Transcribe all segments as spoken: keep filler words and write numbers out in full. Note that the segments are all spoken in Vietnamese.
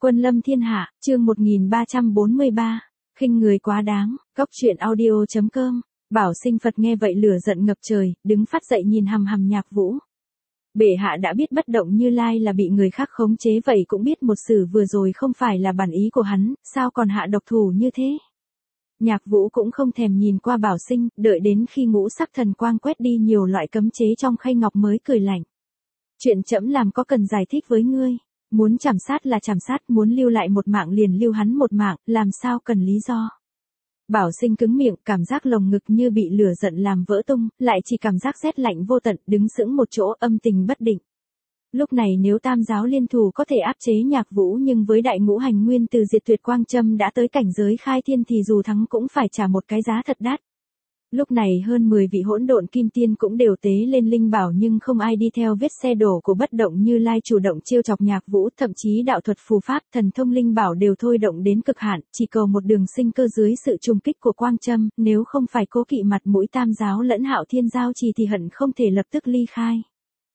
Quân lâm thiên hạ, chương một nghìn ba trăm bốn mươi ba, khinh người quá đáng, góc truyện audio chấm com. Bảo Sinh Phật nghe vậy lửa giận ngập trời, đứng phát dậy nhìn hằm hằm Nhạc Vũ. Bệ hạ đã biết bất động Như Lai là bị người khác khống chế, vậy cũng biết một sự vừa rồi không phải là bản ý của hắn, sao còn hạ độc thủ như thế? Nhạc Vũ cũng không thèm nhìn qua Bảo Sinh, đợi đến khi ngũ sắc thần quang quét đi nhiều loại cấm chế trong khay ngọc mới cười lạnh. Chuyện trẫm làm có cần giải thích với ngươi? Muốn chảm sát là chảm sát, muốn lưu lại một mạng liền lưu hắn một mạng, làm sao cần lý do. Bảo Sinh cứng miệng, cảm giác lồng ngực như bị lửa giận làm vỡ tung, lại chỉ cảm giác rét lạnh vô tận, đứng sững một chỗ âm tình bất định. Lúc này nếu tam giáo liên thủ có thể áp chế Nhạc Vũ, nhưng với đại ngũ hành nguyên từ diệt tuyệt quang châm đã tới cảnh giới khai thiên thì dù thắng cũng phải trả một cái giá thật đắt. Lúc này hơn mười vị hỗn độn kim tiên cũng đều tế lên linh bảo, nhưng không ai đi theo vết xe đổ của bất động Như Lai chủ động trêu chọc Nhạc Vũ, thậm chí đạo thuật phù pháp, thần thông linh bảo đều thôi động đến cực hạn, chỉ cầu một đường sinh cơ dưới sự trùng kích của quang châm, nếu không phải cố kỵ mặt mũi tam giáo lẫn Hạo Thiên giao trì thì hận không thể lập tức ly khai.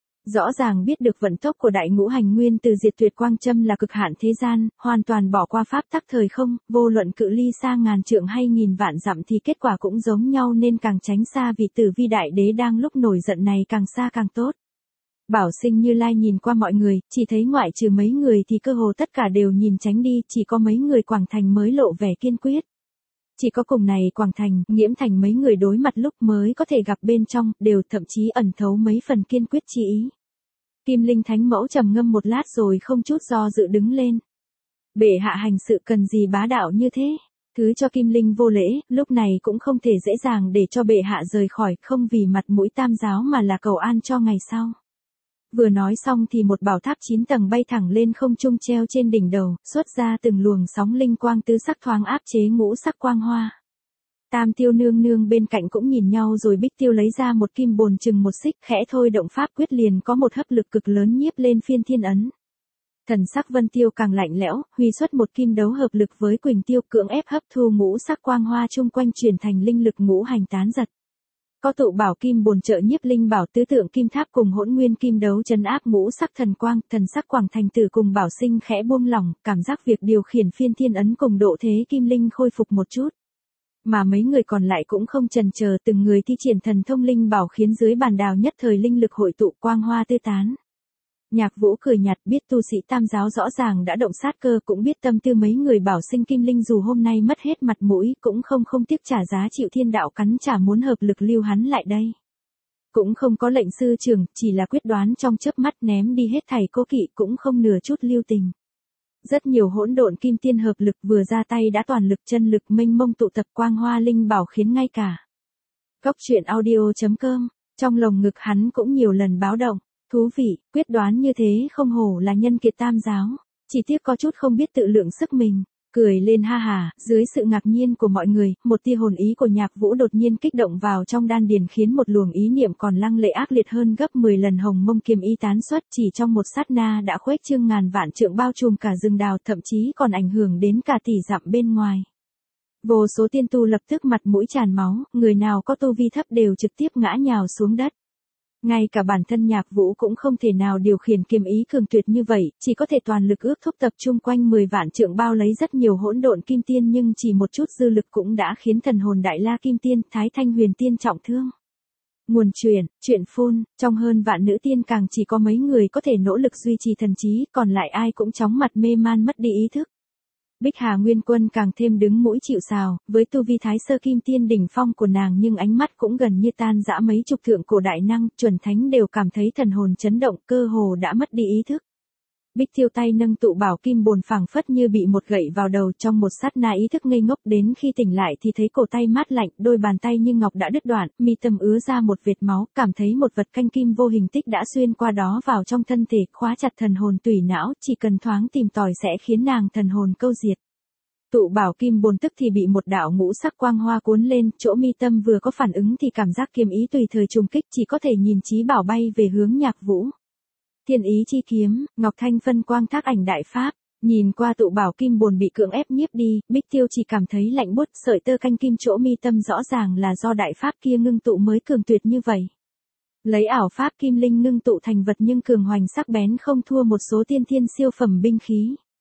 Rõ ràng biết được vận tốc của đại ngũ hành nguyên từ diệt tuyệt quang châm là cực hạn thế gian, hoàn toàn bỏ qua pháp tắc thời không, vô luận cự ly xa ngàn trượng hay nghìn vạn dặm thì kết quả cũng giống nhau, nên càng tránh xa, vì Tử Vi đại đế đang lúc nổi giận này càng xa càng tốt. Bảo Sinh Như Lai nhìn qua mọi người, chỉ thấy ngoại trừ mấy người thì cơ hồ tất cả đều nhìn tránh đi, chỉ có mấy người Quảng Thành mới lộ vẻ kiên quyết. Chỉ có cùng này Quảng Thành, Nghiễm Thành mấy người đối mặt lúc mới có thể gặp bên trong, đều thậm chí ẩn thấu mấy phần kiên quyết chi ý. Kim Linh Thánh Mẫu trầm ngâm một lát rồi không chút do dự đứng lên. Bệ hạ hành sự cần gì bá đạo như thế? Thứ cho Kim Linh vô lễ, lúc này cũng không thể dễ dàng để cho bệ hạ rời khỏi, không vì mặt mũi tam giáo mà là cầu an cho ngày sau. Vừa nói xong thì một bảo tháp chín tầng bay thẳng lên không trung treo trên đỉnh đầu, xuất ra từng luồng sóng linh quang tứ sắc thoáng áp chế ngũ sắc quang hoa. Tam Tiêu nương nương bên cạnh cũng nhìn nhau, rồi Bích Tiêu lấy ra một kim bồn chừng một xích, khẽ thôi động pháp quyết liền có một hấp lực cực lớn nhiếp lên phiên thiên ấn. Thần sắc Vân Tiêu càng lạnh lẽo, huy xuất một kim đấu hợp lực với Quỳnh Tiêu, cưỡng ép hấp thu ngũ sắc quang hoa chung quanh chuyển thành linh lực ngũ hành tán giật. Có tụ bảo kim bồn trợ nhiếp linh bảo tứ tượng kim tháp cùng hỗn nguyên kim đấu trấn áp ngũ sắc thần quang, thần sắc Quảng Thành Tử cùng Bảo Sinh khẽ buông lỏng, cảm giác việc điều khiển phiên thiên ấn cùng độ thế kim linh khôi phục một chút. Mà mấy người còn lại cũng không chần chờ, từng người thi triển thần thông linh bảo khiến dưới bàn đào nhất thời linh lực hội tụ, quang hoa tươi tán. Nhạc Vũ cười nhạt, biết tu sĩ tam giáo rõ ràng đã động sát cơ, cũng biết tâm tư mấy người Bảo Sinh Kim Linh dù hôm nay mất hết mặt mũi, cũng không không tiếc trả giá chịu thiên đạo cắn trả, muốn hợp lực lưu hắn lại đây. Cũng không có lệnh sư trưởng, chỉ là quyết đoán trong chớp mắt ném đi hết thảy cố kỵ, cũng không nửa chút lưu tình. Rất nhiều hỗn độn kim tiên hợp lực vừa ra tay đã toàn lực, chân lực mênh mông tụ tập quang hoa linh bảo khiến ngay cả góc truyện audio chấm com, trong lồng ngực hắn cũng nhiều lần báo động. Thú vị, quyết đoán như thế không hổ là nhân kiệt tam giáo, chỉ tiếc có chút không biết tự lượng sức mình. Cười lên ha hà, dưới sự ngạc nhiên của mọi người, một tia hồn ý của Nhạc Vũ đột nhiên kích động vào trong đan điền, khiến một luồng ý niệm còn lăng lệ ác liệt hơn gấp mười lần hồng mông kiếm ý tán xuất, chỉ trong một sát na đã khuếch trương ngàn vạn trượng, bao trùm cả rừng đào, thậm chí còn ảnh hưởng đến cả tỷ dặm bên ngoài. Vô số tiên tu lập tức mặt mũi tràn máu, người nào có tu vi thấp đều trực tiếp ngã nhào xuống đất. Ngay cả bản thân Nhạc Vũ cũng không thể nào điều khiển kiếm ý cường tuyệt như vậy, chỉ có thể toàn lực ước thúc tập trung quanh mười vạn trượng bao lấy rất nhiều hỗn độn kim tiên, nhưng chỉ một chút dư lực cũng đã khiến thần hồn Đại La Kim Tiên, Thái Thanh Huyền Tiên trọng thương. Nguồn truyền, chuyện phun, trong hơn vạn nữ tiên càng chỉ có mấy người có thể nỗ lực duy trì thần trí, còn lại ai cũng chóng mặt mê man mất đi ý thức. Bích Hà Nguyên Quân càng thêm đứng mũi chịu sào, với tu vi Thái Sơ Kim Tiên đỉnh phong của nàng, nhưng ánh mắt cũng gần như tan rã mấy chục thượng cổ đại năng, chuẩn thánh đều cảm thấy thần hồn chấn động, cơ hồ đã mất đi ý thức. Bích Tiêu tay nâng tụ bảo kim bồn phảng phất như bị một gậy vào đầu, trong một sát na ý thức ngây ngốc, đến khi tỉnh lại thì thấy cổ tay mát lạnh, đôi bàn tay như ngọc đã đứt đoạn, mi tâm ứa ra một vệt máu, cảm thấy một vật canh kim vô hình tích đã xuyên qua đó vào trong thân thể, khóa chặt thần hồn tủy não, chỉ cần thoáng tìm tòi sẽ khiến nàng thần hồn câu diệt. Tụ bảo kim bồn tức thì bị một đạo ngũ sắc quang hoa cuốn lên, chỗ mi tâm vừa có phản ứng thì cảm giác kiếm ý tùy thời trùng kích, chỉ có thể nhìn chí bảo bay về hướng Nhạc Vũ. Thiên ý chi kiếm, Ngọc Thanh phân quang thác ảnh đại pháp, nhìn qua tụ bảo kim bồn bị cưỡng ép nhiếp đi, Bích Tiêu chỉ cảm thấy lạnh buốt, sợi tơ canh kim chỗ mi tâm rõ ràng là do đại pháp kia ngưng tụ mới cường tuyệt như vậy. Lấy ảo pháp kim linh ngưng tụ thành vật nhưng cường hoành sắc bén không thua một số tiên thiên siêu phẩm binh khí.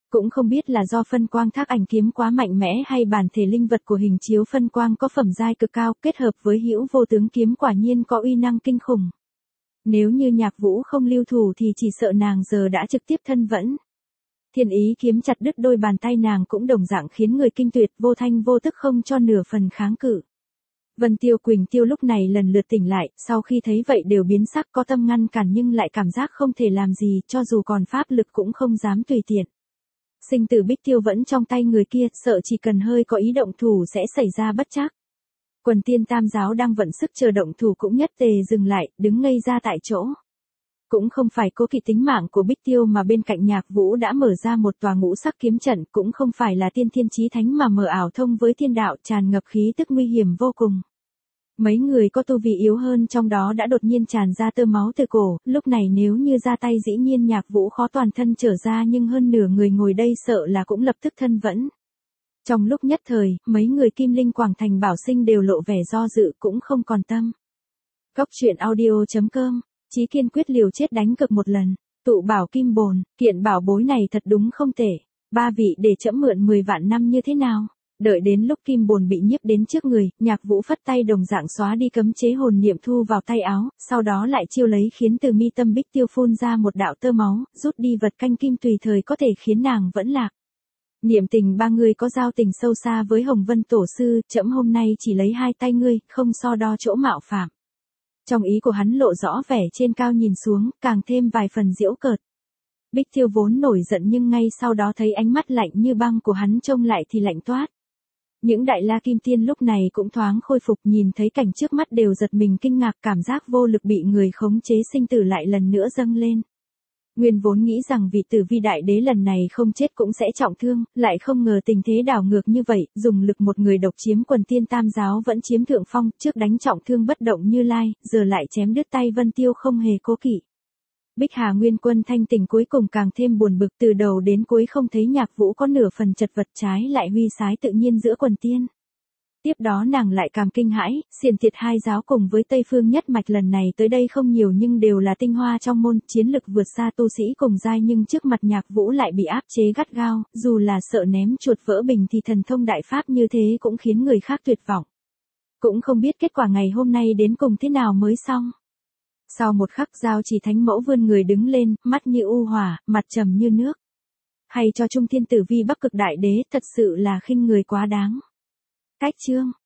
Cũng không biết là do phân quang thác ảnh kiếm quá mạnh mẽ hay bản thể linh vật của hình chiếu phân quang có phẩm giai cực cao kết hợp với hữu vô tướng kiếm quả nhiên có uy năng kinh khủng. Nếu như Nhạc Vũ không lưu thủ thì chỉ sợ nàng giờ đã trực tiếp thân vẫn. Thiên ý kiếm chặt đứt đôi bàn tay nàng cũng đồng dạng khiến người kinh tuyệt vô thanh vô tức không cho nửa phần kháng cự. Vân Tiêu Quỳnh Tiêu lúc này lần lượt tỉnh lại, sau khi thấy vậy đều biến sắc có tâm ngăn cản nhưng lại cảm giác không thể làm gì cho dù còn pháp lực cũng không dám tùy tiện. Sinh tử Bích Tiêu vẫn trong tay người kia, sợ chỉ cần hơi có ý động thủ sẽ xảy ra bất trắc. Quần tiên tam giáo đang vận sức chờ động thủ cũng nhất tề dừng lại, đứng ngây ra tại chỗ. Cũng không phải cố kỵ tính mạng của Bích Tiêu mà bên cạnh Nhạc Vũ đã mở ra một tòa ngũ sắc kiếm trận, cũng không phải là tiên thiên chí thánh mà mở ảo thông với thiên đạo tràn ngập khí tức nguy hiểm vô cùng. Mấy người có tu vi yếu hơn trong đó đã đột nhiên tràn ra tơ máu từ cổ, lúc này nếu như ra tay dĩ nhiên Nhạc Vũ khó toàn thân trở ra nhưng hơn nửa người ngồi đây sợ là cũng lập tức thân vẫn. Trong lúc nhất thời, mấy người Kim Linh Quảng Thành Bảo Sinh đều lộ vẻ do dự cũng không còn tâm. Góc truyện audio chấm com, Chí kiên quyết liều chết đánh cược một lần, tụ bảo kim bồn, kiện bảo bối này thật đúng không tệ, ba vị để trẫm mượn mười vạn năm như thế nào? Đợi đến lúc kim bồn bị nhiếp đến trước người, Nhạc Vũ phất tay đồng dạng xóa đi cấm chế hồn niệm thu vào tay áo, sau đó lại chiêu lấy khiến từ mi tâm Bích Tiêu phun ra một đạo tơ máu, rút đi vật canh kim tùy thời có thể khiến nàng vẫn lạc. Niệm tình ba người có giao tình sâu xa với Hồng Vân Tổ Sư, trẫm hôm nay chỉ lấy hai tay ngươi, không so đo chỗ mạo phạm. Trong ý của hắn lộ rõ vẻ trên cao nhìn xuống, càng thêm vài phần giễu cợt. Bích Tiêu vốn nổi giận nhưng ngay sau đó thấy ánh mắt lạnh như băng của hắn trông lại thì lạnh toát. Những đại la kim tiên lúc này cũng thoáng khôi phục nhìn thấy cảnh trước mắt đều giật mình kinh ngạc cảm giác vô lực bị người khống chế sinh tử lại lần nữa dâng lên. Nguyên vốn nghĩ rằng vị tử vi đại đế lần này không chết cũng sẽ trọng thương, lại không ngờ tình thế đảo ngược như vậy, dùng lực một người độc chiếm quần tiên tam giáo vẫn chiếm thượng phong, trước đánh trọng thương bất động Như Lai, giờ lại chém đứt tay Vân Tiêu không hề cố kỵ. Bích Hà Nguyên Quân thanh tỉnh cuối cùng càng thêm buồn bực, từ đầu đến cuối không thấy Nhạc Vũ có nửa phần chật vật, trái lại huy sái tự nhiên giữa quần tiên. Tiếp đó nàng lại cảm kinh hãi, xiển thiệt hai giáo cùng với Tây Phương nhất mạch lần này tới đây không nhiều nhưng đều là tinh hoa trong môn, chiến lực vượt xa tu sĩ cùng giai nhưng trước mặt Nhạc Vũ lại bị áp chế gắt gao, dù là sợ ném chuột vỡ bình thì thần thông đại pháp như thế cũng khiến người khác tuyệt vọng. Cũng không biết kết quả ngày hôm nay đến cùng thế nào mới xong. Sau một khắc Giao Chỉ Thánh Mẫu vươn người đứng lên, mắt như u hỏa, mặt trầm như nước. Hay cho Trung Thiên Tử Vi Bắc Cực Đại Đế, thật sự là khinh người quá đáng. Cách chương